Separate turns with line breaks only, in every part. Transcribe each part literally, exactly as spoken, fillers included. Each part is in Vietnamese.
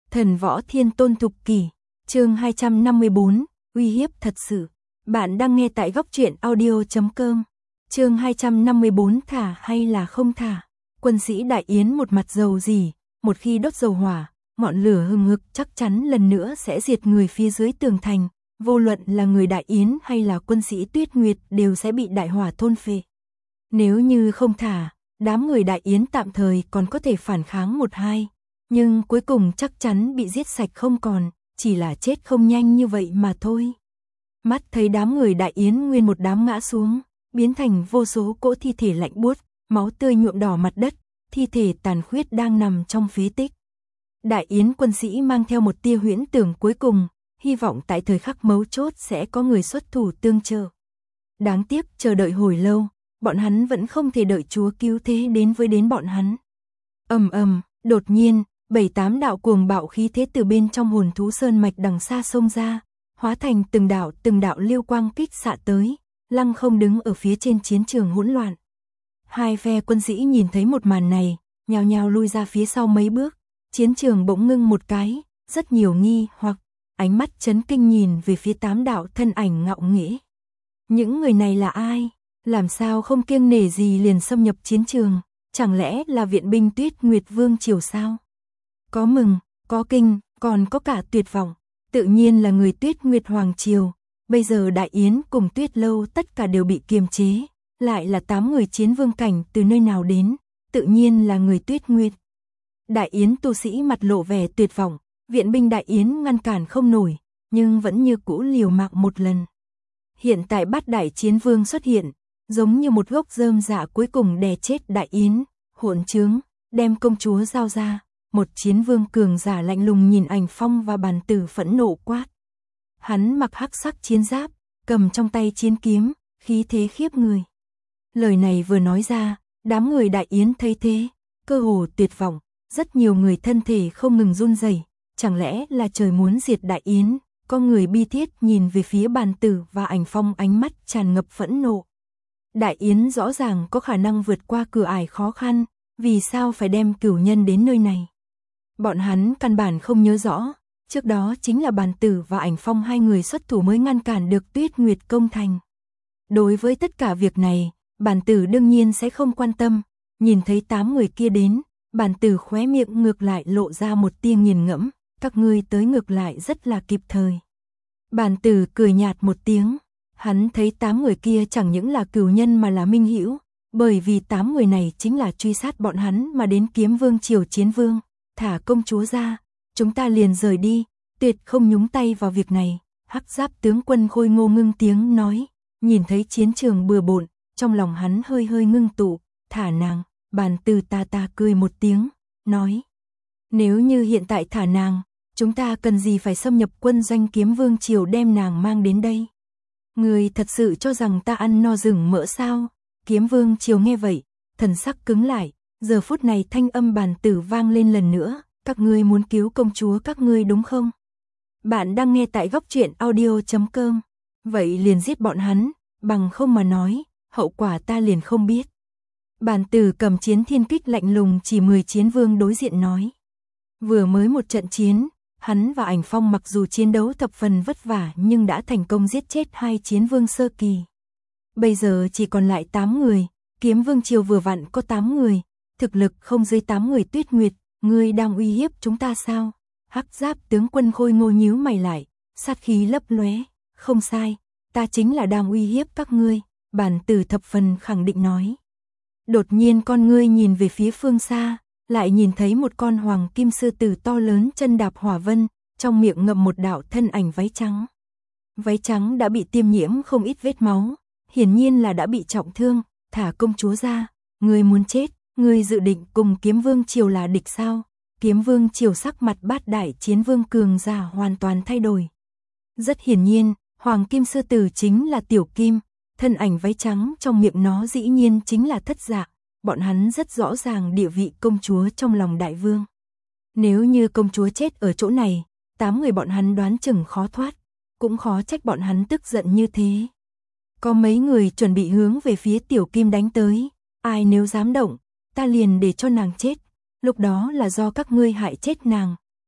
Thần võ thiên tôn thục kỷ, chương hai trăm năm mươi bốn, uy hiếp thật sự. Bạn đang nghe tại góc truyện audio chấm com. Chương hai trăm năm mươi bốn, thả hay là không thả. Quân sĩ Đại Yến một mặt dầu dỉ, một khi đốt dầu hỏa, ngọn lửa hừng hực chắc chắn lần nữa sẽ diệt người phía dưới tường thành, vô luận là người Đại Yến hay là quân sĩ Tuyết Nguyệt đều sẽ bị đại hỏa thôn phệ. Nếu như không thả, đám người Đại Yến tạm thời còn có thể phản kháng một hai, nhưng cuối cùng chắc chắn bị giết sạch không còn, chỉ là chết không nhanh như vậy mà thôi. Mắt thấy đám người Đại Yến nguyên một đám ngã xuống, biến thành vô số cỗ thi thể lạnh buốt, máu tươi nhuộm đỏ mặt đất, thi thể tàn khuyết đang nằm trong phế tích. Đại Yến quân sĩ mang theo một tia huyễn tưởng cuối cùng, hy vọng tại thời khắc mấu chốt sẽ có người xuất thủ tương trợ. Đáng tiếc chờ đợi hồi lâu, bọn hắn vẫn không thể đợi Chúa cứu thế đến với đến bọn hắn. Ầm ầm, đột nhiên, bảy tám đạo cuồng bạo khí thế từ bên trong hồn thú sơn mạch đằng xa xông ra, hóa thành từng đạo từng đạo liêu quang kích xạ tới, lăng không đứng ở phía trên chiến trường hỗn loạn. Hai phe quân sĩ nhìn thấy một màn này, nhao nhao lui ra phía sau mấy bước, chiến trường bỗng ngưng một cái, rất nhiều nghi hoặc ánh mắt chấn kinh nhìn về phía tám đạo thân ảnh ngạo nghễ. Những người này là ai? Làm sao không kiêng nể gì liền xâm nhập chiến trường? Chẳng lẽ là viện binh Tuyết Nguyệt Vương triều sao? Có mừng, có kinh, còn có cả tuyệt vọng. Tự nhiên là người Tuyết Nguyệt Hoàng triều. Bây giờ Đại Yến cùng Tuyết Lâu tất cả đều bị kiềm chế. Lại là tám người chiến vương cảnh từ nơi nào đến? Tự nhiên là người Tuyết Nguyệt. Đại Yến tu sĩ mặt lộ vẻ tuyệt vọng. Viện binh Đại Yến ngăn cản không nổi, nhưng vẫn như cũ liều mạng một lần. Hiện tại Bát Đại Chiến Vương xuất hiện, giống như một gốc rơm dạ cuối cùng đè chết Đại Yến, hỗn trướng, đem công chúa giao ra. Một chiến vương cường giả lạnh lùng nhìn Ảnh Phong và Bàn Tử phẫn nộ quát. Hắn mặc hắc sắc chiến giáp, cầm trong tay chiến kiếm, khí thế khiếp người. Lời này vừa nói ra, đám người Đại Yến thấy thế, cơ hồ tuyệt vọng, rất nhiều người thân thể không ngừng run rẩy. Chẳng lẽ là trời muốn diệt Đại Yến? Có người bi thiết nhìn về phía Bàn Tử và Ảnh Phong, ánh mắt tràn ngập phẫn nộ. Đại Yến rõ ràng có khả năng vượt qua cửa ải khó khăn, vì sao phải đem cửu nhân đến nơi này? Bọn hắn căn bản không nhớ rõ, trước đó chính là Bàn Tử và Ảnh Phong hai người xuất thủ mới ngăn cản được Tuyết Nguyệt công thành. Đối với tất cả việc này, Bàn Tử đương nhiên sẽ không quan tâm, nhìn thấy tám người kia đến, Bàn Tử khóe miệng ngược lại lộ ra một tia nghiền ngẫm. Các ngươi tới ngược lại rất là kịp thời. Bàn Tử cười nhạt một tiếng, hắn thấy tám người kia chẳng những là cửu nhân mà là minh hữu, bởi vì tám người này chính là truy sát bọn hắn mà đến Kiếm Vương triều chiến vương, thả công chúa ra, chúng ta liền rời đi, tuyệt không nhúng tay vào việc này. Hắc giáp tướng quân Khôi Ngô ngưng tiếng nói, nhìn thấy chiến trường bừa bộn, trong lòng hắn hơi hơi ngưng tụ, thả nàng. Bàn Tử ta ta cười một tiếng, nói, nếu như hiện tại thả nàng, chúng ta cần gì phải xâm nhập quân doanh Kiếm Vương triều đem nàng mang đến đây? Người thật sự cho rằng ta ăn no rừng mỡ sao? Kiếm Vương triều nghe vậy, thần sắc cứng lại, giờ phút này thanh âm Bàn Tử vang lên lần nữa, các ngươi muốn cứu công chúa các ngươi đúng không? Bạn đang nghe tại góc truyện audio chấm com. Vậy liền giết bọn hắn, bằng không mà nói, hậu quả ta liền không biết. Bàn Tử cầm chiến thiên kích lạnh lùng chỉ mười chiến vương đối diện nói. Vừa mới một trận chiến, hắn và Ảnh Phong mặc dù chiến đấu thập phần vất vả nhưng đã thành công giết chết hai chiến vương sơ kỳ. Bây giờ chỉ còn lại tám người, Kiếm Vương triều vừa vặn có tám người, thực lực không dưới tám người. Tuyết Nguyệt, ngươi đang uy hiếp chúng ta sao? Hắc giáp tướng quân Khôi Ngô nhíu mày lại, sát khí lấp lóe, không sai, ta chính là đang uy hiếp các ngươi, Bàn Tử thập phần khẳng định nói. Đột nhiên con ngươi nhìn về phía phương xa, lại nhìn thấy một con hoàng kim sư tử to lớn chân đạp hỏa vân, trong miệng ngậm một đạo thân ảnh váy trắng. Váy trắng đã bị tiêm nhiễm không ít vết máu, hiển nhiên là đã bị trọng thương, thả công chúa ra, ngươi muốn chết, ngươi dự định cùng Kiếm Vương triều là địch sao? Kiếm Vương triều sắc mặt Bát Đại Chiến Vương cường giả hoàn toàn thay đổi. Rất hiển nhiên, hoàng kim sư tử chính là Tiểu Kim, thân ảnh váy trắng trong miệng nó dĩ nhiên chính là Thất Dạ. Bọn hắn rất rõ ràng địa vị công chúa trong lòng đại vương. Nếu như công chúa chết ở chỗ này, tám người bọn hắn đoán chừng khó thoát, cũng khó trách bọn hắn tức giận như thế. Có mấy người chuẩn bị hướng về phía Tiểu Kim đánh tới, ai nếu dám động, ta liền để cho nàng chết, lúc đó là do các ngươi hại chết nàng.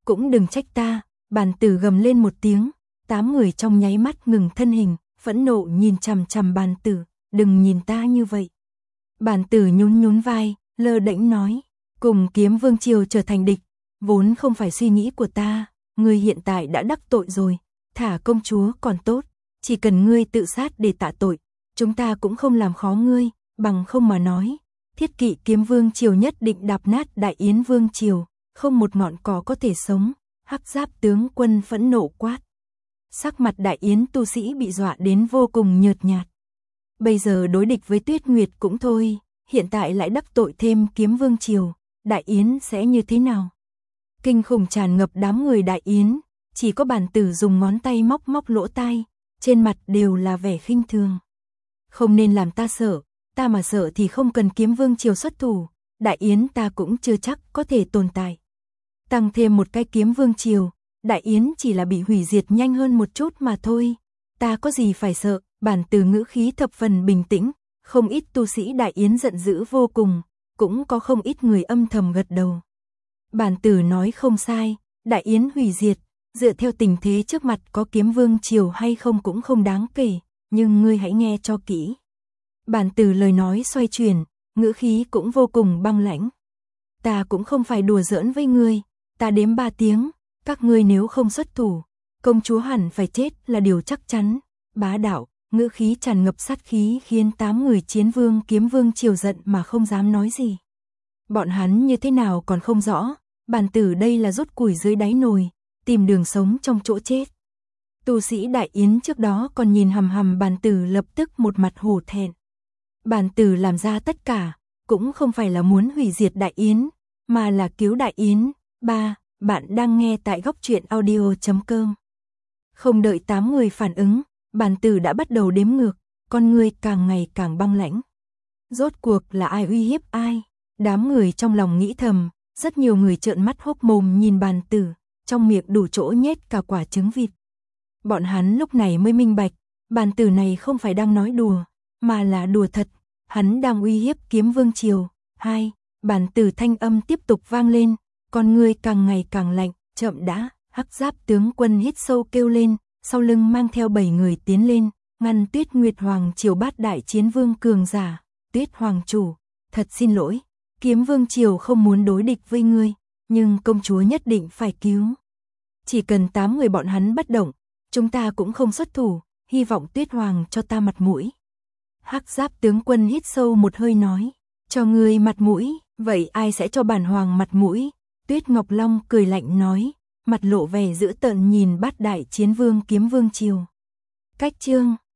cũng đừng trách ta, bàn tử gầm lên một tiếng, tám người trong nháy mắt ngừng thân hình, phẫn nộ nhìn chằm chằm bàn tử, đừng nhìn ta như vậy. Bàn tử nhún nhún vai, lơ đễnh nói, cùng Kiếm Vương Triều trở thành địch, vốn không phải suy nghĩ của ta, ngươi hiện tại đã đắc tội rồi, thả công chúa còn tốt, chỉ cần ngươi tự sát để tạ tội, chúng ta cũng không làm khó ngươi, bằng không mà nói, Thiết Kỵ Kiếm Vương Triều nhất định đạp nát Đại Yến Vương Triều, không một ngọn cỏ có thể sống. Hắc Giáp tướng quân phẫn nộ quát. Sắc mặt Đại Yến tu sĩ bị dọa đến vô cùng nhợt nhạt. Bây giờ đối địch với Tuyết Nguyệt cũng thôi, hiện tại lại đắc tội thêm Kiếm Vương Triều, Đại Yến sẽ như thế nào? Kinh khủng tràn ngập đám người Đại Yến, chỉ có bàn tử dùng ngón tay móc móc lỗ tai, trên mặt đều là vẻ khinh thường. Không nên làm ta sợ, ta mà sợ thì không cần Kiếm Vương Triều xuất thủ, Đại Yến ta cũng chưa chắc có thể tồn tại. Tăng thêm một cái Kiếm Vương Triều, Đại Yến chỉ là bị hủy diệt nhanh hơn một chút mà thôi, ta có gì phải sợ, bản từ ngữ khí thập phần bình tĩnh, không ít tu sĩ Đại Yến giận dữ vô cùng, cũng có không ít người âm thầm gật đầu. Bản tử nói không sai, Đại Yến hủy diệt, dựa theo tình thế trước mặt có Kiếm Vương Triều hay không cũng không đáng kể, nhưng ngươi hãy nghe cho kỹ. Bản tử lời nói xoay chuyển, ngữ khí cũng vô cùng băng lãnh. Ta cũng không phải đùa giỡn với ngươi, ta đếm ba tiếng, các ngươi nếu không xuất thủ, công chúa hẳn phải chết là điều chắc chắn. Bá đạo, ngữ khí tràn ngập sát khí khiến tám người Chiến Vương Kiếm Vương Triều giận mà không dám nói gì. Bọn hắn như thế nào còn không rõ, bản tử đây là rút củi dưới đáy nồi, tìm đường sống trong chỗ chết. Tu sĩ Đại Yến trước đó còn nhìn hằm hằm bản tử lập tức một mặt hổ thẹn. Bản tử làm ra tất cả, cũng không phải là muốn hủy diệt Đại Yến, mà là cứu Đại Yến. Ba, bạn đang nghe tại góc truyện audio chấm com. Không đợi tám người phản ứng, bản tử đã bắt đầu đếm ngược, con người càng ngày càng băng lãnh. Rốt cuộc là ai uy hiếp ai? Đám người trong lòng nghĩ thầm, rất nhiều người trợn mắt hốc mồm nhìn bản tử, trong miệng đủ chỗ nhét cả quả trứng vịt. Bọn hắn lúc này mới minh bạch, bản tử này không phải đang nói đùa, mà là đùa thật, hắn đang uy hiếp Kiếm Vương Triều. Hai, bản tử thanh âm tiếp tục vang lên, con người càng ngày càng lạnh, chậm đã, Hắc Giáp tướng quân hít sâu kêu lên, sau lưng mang theo bảy người tiến lên, ngăn Tuyết Nguyệt Hoàng Triều bát đại chiến vương cường giả. Tuyết Hoàng chủ, thật xin lỗi, Kiếm Vương Triều không muốn đối địch với ngươi, nhưng công chúa nhất định phải cứu. Chỉ cần tám người bọn hắn bất động, chúng ta cũng không xuất thủ, hy vọng Tuyết Hoàng cho ta mặt mũi. Hắc Giáp tướng quân hít sâu một hơi nói, cho ngươi mặt mũi, vậy ai sẽ cho bản hoàng mặt mũi? Tuyết Ngọc Long cười lạnh nói, mặt lộ vẻ dữ tợn nhìn bát đại chiến vương Kiếm Vương Triều. Cách chương